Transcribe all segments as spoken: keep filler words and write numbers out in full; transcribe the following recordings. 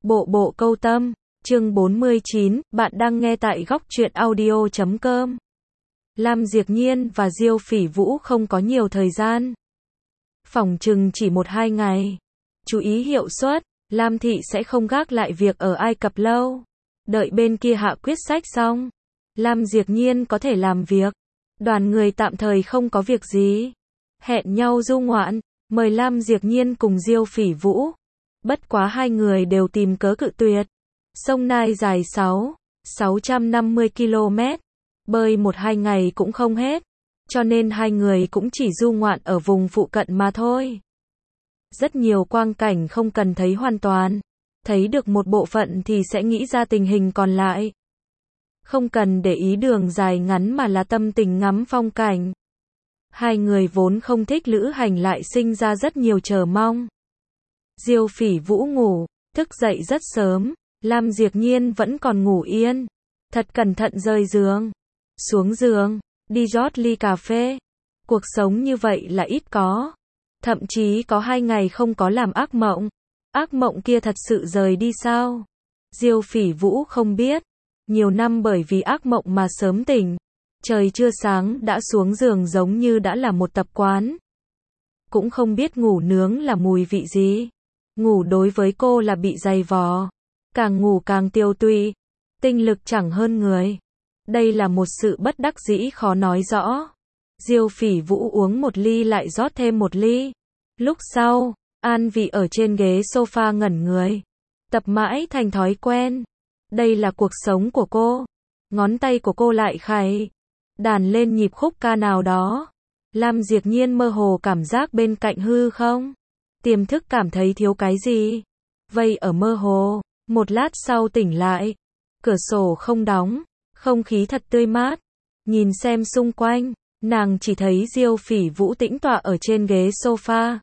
Bộ bộ câu tâm, chương bốn mươi chín, bạn đang nghe tại góc truyện audio chấm com. Lam Diệp Nhiên và Diêu Phỉ Vũ không có nhiều thời gian. Phỏng chừng chỉ một hai ngày. Chú ý hiệu suất, Lam Thị sẽ không gác lại việc ở Ai Cập lâu. Đợi bên kia hạ quyết sách xong, Lam Diệp Nhiên có thể làm việc. Đoàn người tạm thời không có việc gì. Hẹn nhau du ngoạn, mời Lam Diệp Nhiên cùng Diêu Phỉ Vũ. Bất quá hai người đều tìm cớ cự tuyệt. Sông Nai dài sáu, sáu trăm năm mươi ki lô mét, bơi một hai ngày cũng không hết, cho nên hai người cũng chỉ du ngoạn ở vùng phụ cận mà thôi. Rất nhiều quang cảnh không cần thấy hoàn toàn, thấy được một bộ phận thì sẽ nghĩ ra tình hình còn lại. Không cần để ý đường dài ngắn mà là tâm tình ngắm phong cảnh. Hai người vốn không thích lữ hành lại sinh ra rất nhiều chờ mong. Diêu Phỉ Vũ ngủ, thức dậy rất sớm, Lam Diệp Nhiên vẫn còn ngủ yên. Thật cẩn thận rời giường, xuống giường, đi rót ly cà phê. Cuộc sống như vậy là ít có. Thậm chí có hai ngày không có làm ác mộng. Ác mộng kia thật sự rời đi sao? Diêu Phỉ Vũ không biết. Nhiều năm bởi vì ác mộng mà sớm tỉnh. Trời chưa sáng đã xuống giường giống như đã là một tập quán. Cũng không biết ngủ nướng là mùi vị gì. Ngủ đối với cô là bị dày vò. Càng ngủ càng tiêu tụy. Tinh lực chẳng hơn người. Đây là một sự bất đắc dĩ khó nói rõ. Diêu Phỉ Vũ uống một ly lại rót thêm một ly. Lúc sau, An Vị ở trên ghế sofa ngẩn người. Tập mãi thành thói quen. Đây là cuộc sống của cô. Ngón tay của cô lại khày đàn lên nhịp khúc ca nào đó. Lam Diệp Nhiên mơ hồ cảm giác bên cạnh hư không. Tiềm thức cảm thấy thiếu cái gì. Vây ở mơ hồ. Một lát sau tỉnh lại. Cửa sổ không đóng. Không khí thật tươi mát. Nhìn xem xung quanh. Nàng chỉ thấy Diêu Phỉ Vũ tĩnh tọa ở trên ghế sofa.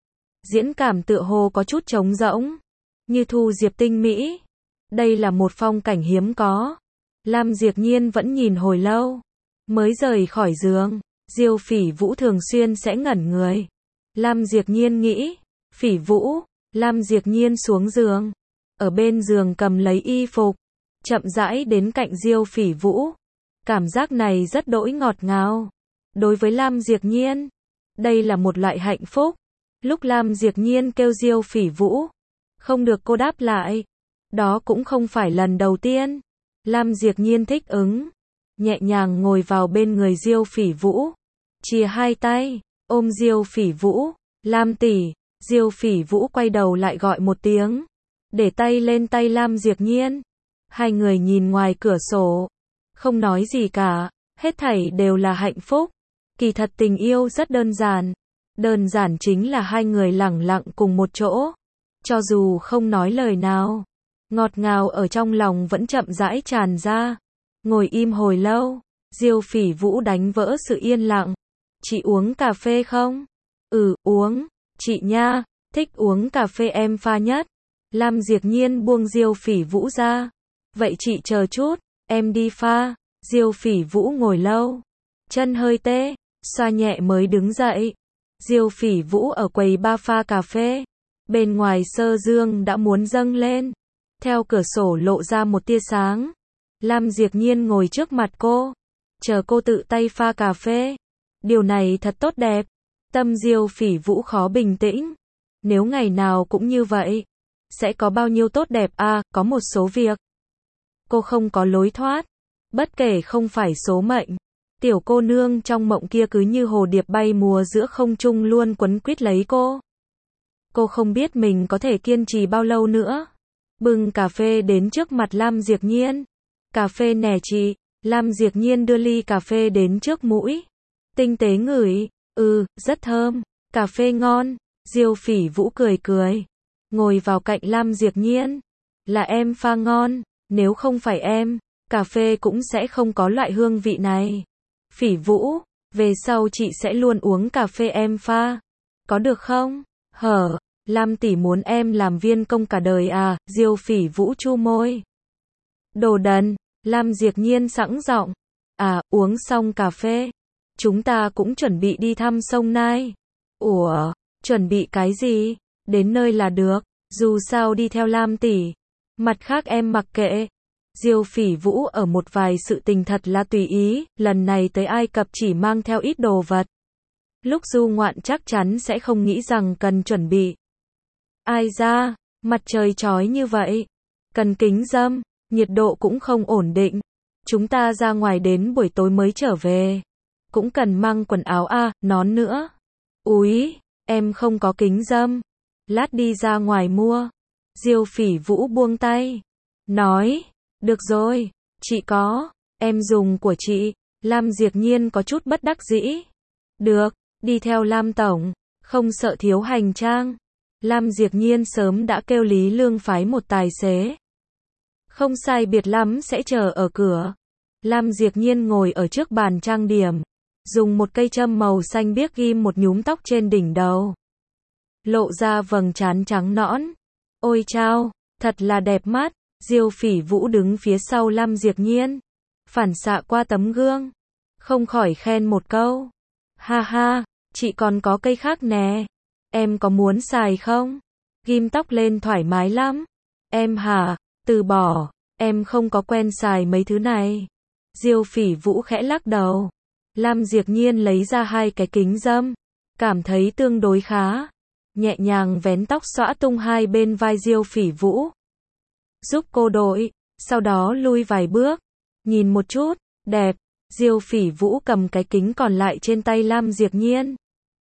Diễn cảm tựa hồ có chút trống rỗng. Như thu diệp tinh mỹ. Đây là một phong cảnh hiếm có. Lam Diệp Nhiên vẫn nhìn hồi lâu. Mới rời khỏi giường. Diêu Phỉ Vũ thường xuyên sẽ ngẩn người. Lam Diệp Nhiên nghĩ. Phỉ Vũ. Lam Diệp Nhiên xuống giường. Ở bên giường cầm lấy y phục. Chậm rãi đến cạnh Diêu Phỉ Vũ. Cảm giác này rất đỗi ngọt ngào. Đối với Lam Diệp Nhiên, đây là một loại hạnh phúc. Lúc Lam Diệp Nhiên kêu Diêu Phỉ Vũ, không được cô đáp lại. Đó cũng không phải lần đầu tiên. Lam Diệp Nhiên thích ứng. Nhẹ nhàng ngồi vào bên người Diêu Phỉ Vũ. Chia hai tay, ôm Diêu Phỉ Vũ. Lam tỷ. Diêu Phỉ Vũ quay đầu lại gọi một tiếng. Để tay lên tay Lam Diệp Nhiên. Hai người nhìn ngoài cửa sổ. Không nói gì cả. Hết thảy đều là hạnh phúc. Kỳ thật tình yêu rất đơn giản. Đơn giản chính là hai người lẳng lặng cùng một chỗ. Cho dù không nói lời nào. Ngọt ngào ở trong lòng vẫn chậm rãi tràn ra. Ngồi im hồi lâu. Diêu Phỉ Vũ đánh vỡ sự yên lặng. Chị uống cà phê không? Ừ, uống. Chị nha, thích uống cà phê em pha nhất. Lam Diệp Nhiên buông Diêu Phỉ Vũ ra. Vậy chị chờ chút, em đi pha. Diêu Phỉ Vũ ngồi lâu. Chân hơi tê, xoa nhẹ mới đứng dậy. Diêu Phỉ Vũ ở quầy ba pha cà phê. Bên ngoài sơ dương đã muốn dâng lên. Theo cửa sổ lộ ra một tia sáng. Lam Diệp Nhiên ngồi trước mặt cô. Chờ cô tự tay pha cà phê. Điều này thật tốt đẹp. Tâm Diêu Phỉ Vũ khó bình tĩnh. Nếu ngày nào cũng như vậy, sẽ có bao nhiêu tốt đẹp à, có một số việc. Cô không có lối thoát. Bất kể không phải số mệnh. Tiểu cô nương trong mộng kia cứ như hồ điệp bay mùa giữa không trung luôn quấn quýt lấy cô. Cô không biết mình có thể kiên trì bao lâu nữa. Bưng cà phê đến trước mặt Lam Diệp Nhiên. Cà phê nè chị. Lam Diệp Nhiên đưa ly cà phê đến trước mũi. Tinh tế ngửi. Ừ, rất thơm. Cà phê ngon. Diêu Phỉ Vũ cười cười. Ngồi vào cạnh Lam Diệp Nhiên. Là em pha ngon. Nếu không phải em, cà phê cũng sẽ không có loại hương vị này. Phỉ Vũ, về sau chị sẽ luôn uống cà phê em pha. Có được không? Hở, Lam tỷ muốn em làm viên công cả đời à? Diêu Phỉ Vũ chu môi. Đồ đần. Lam Diệp Nhiên sẵn giọng. À, uống xong cà phê. Chúng ta cũng chuẩn bị đi thăm sông Nai. Ủa, chuẩn bị cái gì? Đến nơi là được. Dù sao đi theo Lam tỷ, Mặt khác em mặc kệ. Diêu Phỉ Vũ ở một vài sự tình thật là tùy ý, lần này tới Ai Cập chỉ mang theo ít đồ vật. Lúc du ngoạn chắc chắn sẽ không nghĩ rằng cần chuẩn bị. Ai ra, mặt trời chói như vậy. Cần kính râm, nhiệt độ cũng không ổn định. Chúng ta ra ngoài đến buổi tối mới trở về. Cũng cần mang quần áo a, nón nữa. Úi, em không có kính râm. Lát đi ra ngoài mua. Diêu Phỉ Vũ buông tay. Nói, được rồi, chị có, em dùng của chị. Lam Diệp Nhiên có chút bất đắc dĩ. Được, đi theo Lam Tổng, không sợ thiếu hành trang. Lam Diệp Nhiên sớm đã kêu Lý Lương phái một tài xế. Không sai biệt lắm sẽ chờ ở cửa. Lam Diệp Nhiên ngồi ở trước bàn trang điểm. Dùng một cây châm màu xanh biếc ghim một nhúm tóc trên đỉnh đầu. Lộ ra vầng trán trắng nõn. Ôi chao, thật là đẹp mắt. Diêu Phỉ Vũ đứng phía sau Lam Diệp Nhiên. Phản xạ qua tấm gương. Không khỏi khen một câu. Ha ha, chị còn có cây khác nè. Em có muốn xài không? Ghim tóc lên thoải mái lắm. Em hả? Từ bỏ, em không có quen xài mấy thứ này. Diêu Phỉ Vũ khẽ lắc đầu. Lam Diệp Nhiên lấy ra hai cái kính râm. Cảm thấy tương đối khá. Nhẹ nhàng vén tóc xõa tung hai bên vai Diêu Phỉ Vũ. Giúp cô đội, sau đó lui vài bước. Nhìn một chút, đẹp. Diêu Phỉ Vũ cầm cái kính còn lại trên tay Lam Diệp Nhiên.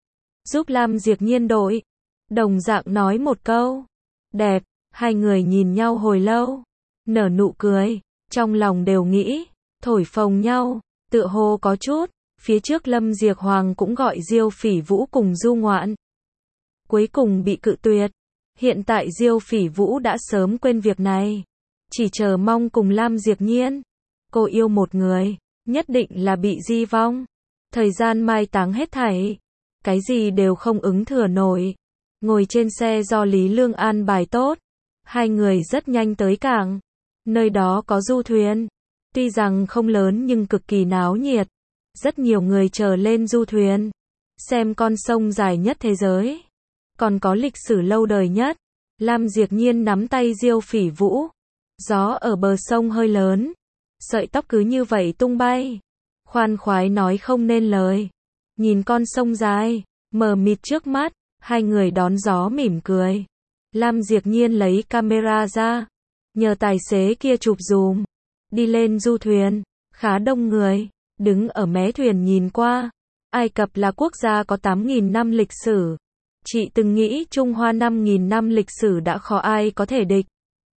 Giúp Lam Diệp Nhiên đội. Đồng dạng nói một câu. Đẹp, hai người nhìn nhau hồi lâu. Nở nụ cười, trong lòng đều nghĩ, thổi phồng nhau, tựa hồ có chút. Phía trước Lâm Diệp Hoàng cũng gọi Diêu Phỉ Vũ cùng du ngoạn. Cuối cùng bị cự tuyệt. Hiện tại Diêu Phỉ Vũ đã sớm quên việc này. Chỉ chờ mong cùng Lam Diệp Nhiên. Cô yêu một người, nhất định là bị di vong. Thời gian mai táng hết thảy. Cái gì đều không ứng thừa nổi. Ngồi trên xe do Lý Lương an bài tốt. Hai người rất nhanh tới cảng. Nơi đó có du thuyền. Tuy rằng không lớn nhưng cực kỳ náo nhiệt. Rất nhiều người chờ lên du thuyền. Xem con sông dài nhất thế giới. Còn có lịch sử lâu đời nhất. Lam Diệp Nhiên nắm tay Diêu Phỉ Vũ. Gió ở bờ sông hơi lớn. Sợi tóc cứ như vậy tung bay. Khoan khoái nói không nên lời. Nhìn con sông dài, mờ mịt trước mắt. Hai người đón gió mỉm cười. Lam Diệp Nhiên lấy camera ra. Nhờ tài xế kia chụp dùm. Đi lên du thuyền. Khá đông người. Đứng ở mé thuyền nhìn qua. Ai Cập là quốc gia có tám nghìn năm lịch sử. Chị từng nghĩ Trung Hoa năm nghìn năm lịch sử đã khó ai có thể địch.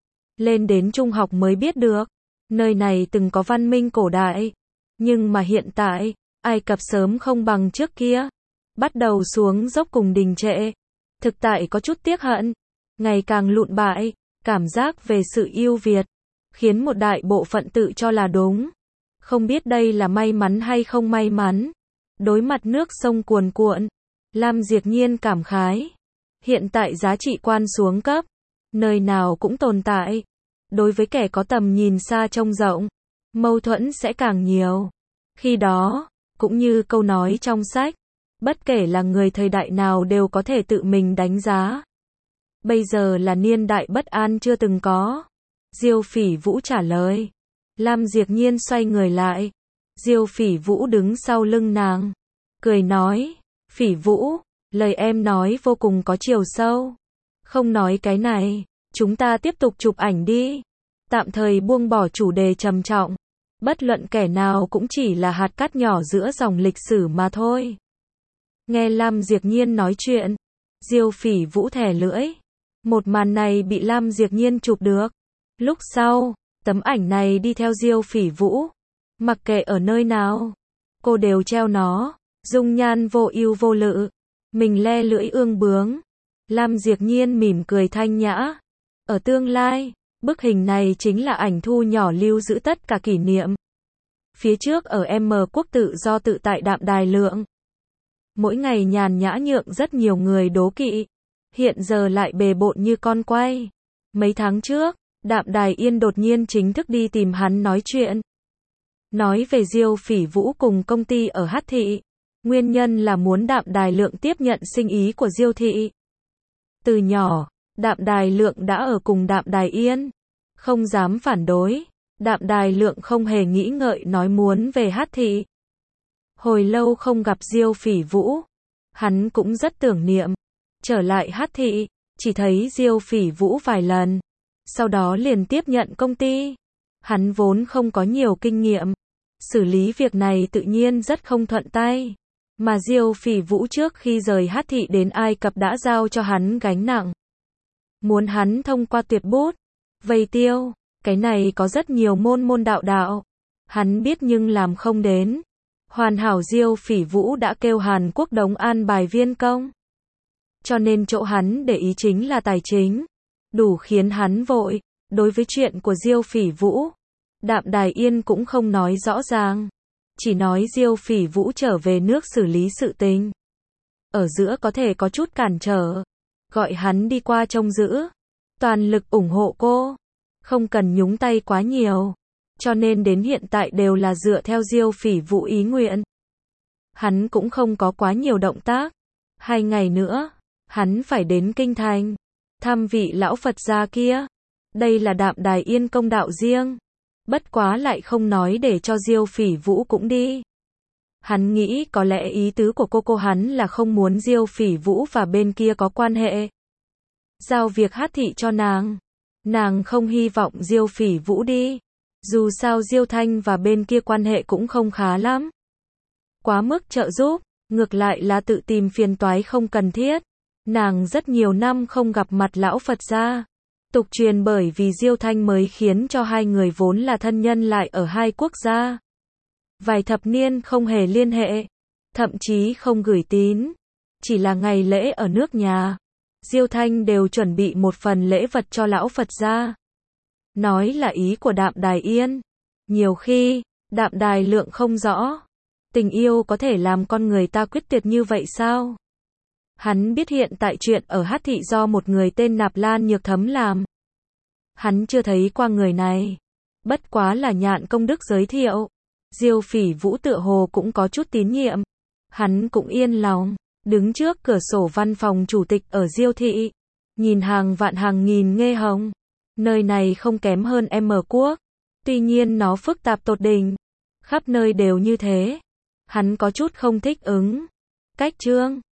Lên đến trung học mới biết được. Nơi này từng có văn minh cổ đại. Nhưng mà hiện tại, Ai Cập sớm không bằng trước kia. Bắt đầu xuống dốc cùng đình trệ. Thực tại có chút tiếc hận. Ngày càng lụn bại. Cảm giác về sự yêu Việt. Khiến một đại bộ phận tự cho là đúng. Không biết đây là may mắn hay không may mắn. Đối mặt nước sông cuồn cuộn. Lam Diệp Nhiên cảm khái. Hiện tại giá trị quan xuống cấp. Nơi nào cũng tồn tại. Đối với kẻ có tầm nhìn xa trông rộng. Mâu thuẫn sẽ càng nhiều. Khi đó, cũng như câu nói trong sách. Bất kể là người thời đại nào đều có thể tự mình đánh giá. Bây giờ là niên đại bất an chưa từng có. Diêu Phỉ Vũ trả lời. Lam Diệp Nhiên xoay người lại. Diêu Phỉ Vũ đứng sau lưng nàng. Cười nói. Phỉ Vũ, lời em nói vô cùng có chiều sâu. Không nói cái này, chúng ta tiếp tục chụp ảnh đi. Tạm thời buông bỏ chủ đề trầm trọng. Bất luận kẻ nào cũng chỉ là hạt cát nhỏ giữa dòng lịch sử mà thôi. Nghe Lam Diệp Nhiên nói chuyện. Diêu Phỉ Vũ thè lưỡi. Một màn này bị Lam Diệp Nhiên chụp được. Lúc sau, tấm ảnh này đi theo Diêu Phỉ Vũ. Mặc kệ ở nơi nào, cô đều treo nó. Dung nhan vô ưu vô lự. Mình le lưỡi ương bướng. Lam Diệp Nhiên mỉm cười thanh nhã. Ở tương lai, bức hình này chính là ảnh thu nhỏ lưu giữ tất cả kỷ niệm. Phía trước ở M Quốc tự do tự tại Đạm Đài Lượng. Mỗi ngày nhàn nhã nhượng rất nhiều người đố kỵ. Hiện giờ lại bề bộn như con quay. Mấy tháng trước, Đạm Đài Yên đột nhiên chính thức đi tìm hắn nói chuyện. Nói về Diêu Phỉ Vũ cùng công ty ở Hát Thị. Nguyên nhân là muốn Đạm Đài Lượng tiếp nhận sinh ý của Diêu thị. Từ nhỏ, Đạm Đài Lượng đã ở cùng Đạm Đài Yên. không dám phản đối. Đạm Đài Lượng không hề nghĩ ngợi nói muốn về Hát thị. Hồi lâu không gặp Diêu Phỉ Vũ, hắn cũng rất tưởng niệm. Trở lại Hát thị, chỉ thấy Diêu Phỉ Vũ vài lần, sau đó liền tiếp nhận công ty. Hắn vốn không có nhiều kinh nghiệm, xử lý việc này tự nhiên rất không thuận tay. Mà Diêu Phỉ Vũ trước khi rời Hát thị đến Ai Cập đã giao cho hắn gánh nặng. Muốn hắn thông qua tuyệt bút, vây tiêu, cái này có rất nhiều môn môn đạo đạo. Hắn biết nhưng làm không đến. Hoàn hảo Diêu Phỉ Vũ đã kêu Hàn Quốc đóng an bài viên công. Cho nên chỗ hắn để ý chính là tài chính. Đủ khiến hắn vội. Đối với chuyện của Diêu Phỉ Vũ, Đạm Đài Yên cũng không nói rõ ràng. Chỉ nói Diêu Phỉ Vũ trở về nước xử lý sự tình. Ở giữa có thể có chút cản trở. Gọi hắn đi qua trông giữ. Toàn lực ủng hộ cô. Không cần nhúng tay quá nhiều. Cho nên đến hiện tại đều là dựa theo Diêu Phỉ Vũ ý nguyện. Hắn cũng không có quá nhiều động tác. Hai ngày nữa, hắn phải đến Kinh Thành. Thăm vị lão Phật gia kia. Đây là Đạm Đài Yên công đạo riêng. Bất quá lại không nói để cho Diêu Phỉ Vũ cũng đi. Hắn nghĩ có lẽ ý tứ của cô cô hắn là không muốn Diêu Phỉ Vũ và bên kia có quan hệ. Giao việc Hát thị cho nàng. Nàng không hy vọng Diêu Phỉ Vũ đi. Dù sao Diêu Thanh và bên kia quan hệ cũng không khá lắm. Quá mức trợ giúp, ngược lại là tự tìm phiền toái không cần thiết. Nàng rất nhiều năm không gặp mặt lão Phật gia. Tục truyền bởi vì Diêu Thanh mới khiến cho hai người vốn là thân nhân lại ở hai quốc gia. Vài thập niên không hề liên hệ. Thậm chí không gửi tín. Chỉ là ngày lễ ở nước nhà. Diêu Thanh đều chuẩn bị một phần lễ vật cho lão Phật gia. Nói là ý của Đạm Đài Yên. Nhiều khi, Đạm Đài Lượng không rõ. Tình yêu có thể làm con người ta quyết tuyệt như vậy sao? Hắn biết hiện tại chuyện ở Hát thị do một người tên Nạp Lan Nhược Thấm làm. Hắn chưa thấy qua người này. Bất quá là Nhạn Công Đức giới thiệu. Diêu Phỉ Vũ tựa hồ cũng có chút tín nhiệm. Hắn cũng yên lòng. Đứng trước cửa sổ văn phòng chủ tịch ở Diêu thị. Nhìn hàng vạn hàng nghìn nghê hồng. Nơi này không kém hơn M quốc. Tuy nhiên nó phức tạp tột đỉnh. Khắp nơi đều như thế. Hắn có chút không thích ứng. Cách trương.